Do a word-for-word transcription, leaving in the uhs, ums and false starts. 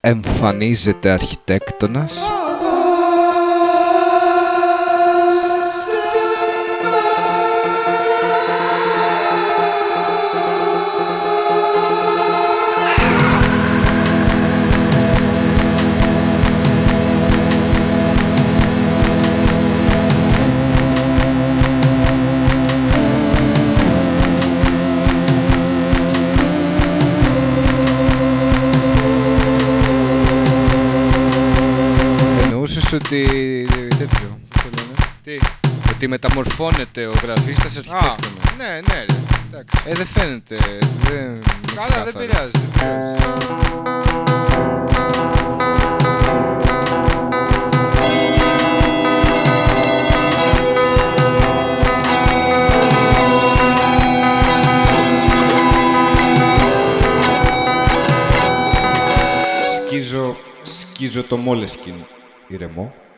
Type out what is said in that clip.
Εμφανίζεται αρχιτέκτονας. Εννοούσες ότι... τέτοιο, πώς το λένε, Τι? ότι μεταμορφώνεται ο γραφίστας αρχιτέκτονα. Ναι, ναι ρε, εντάξει. Ε, δεν φαίνεται, δεν... Καλά, δεν πειράζει, δεν πειράζει. Σκίζω, σκίζω το Μόλεσκιν, ηρεμό.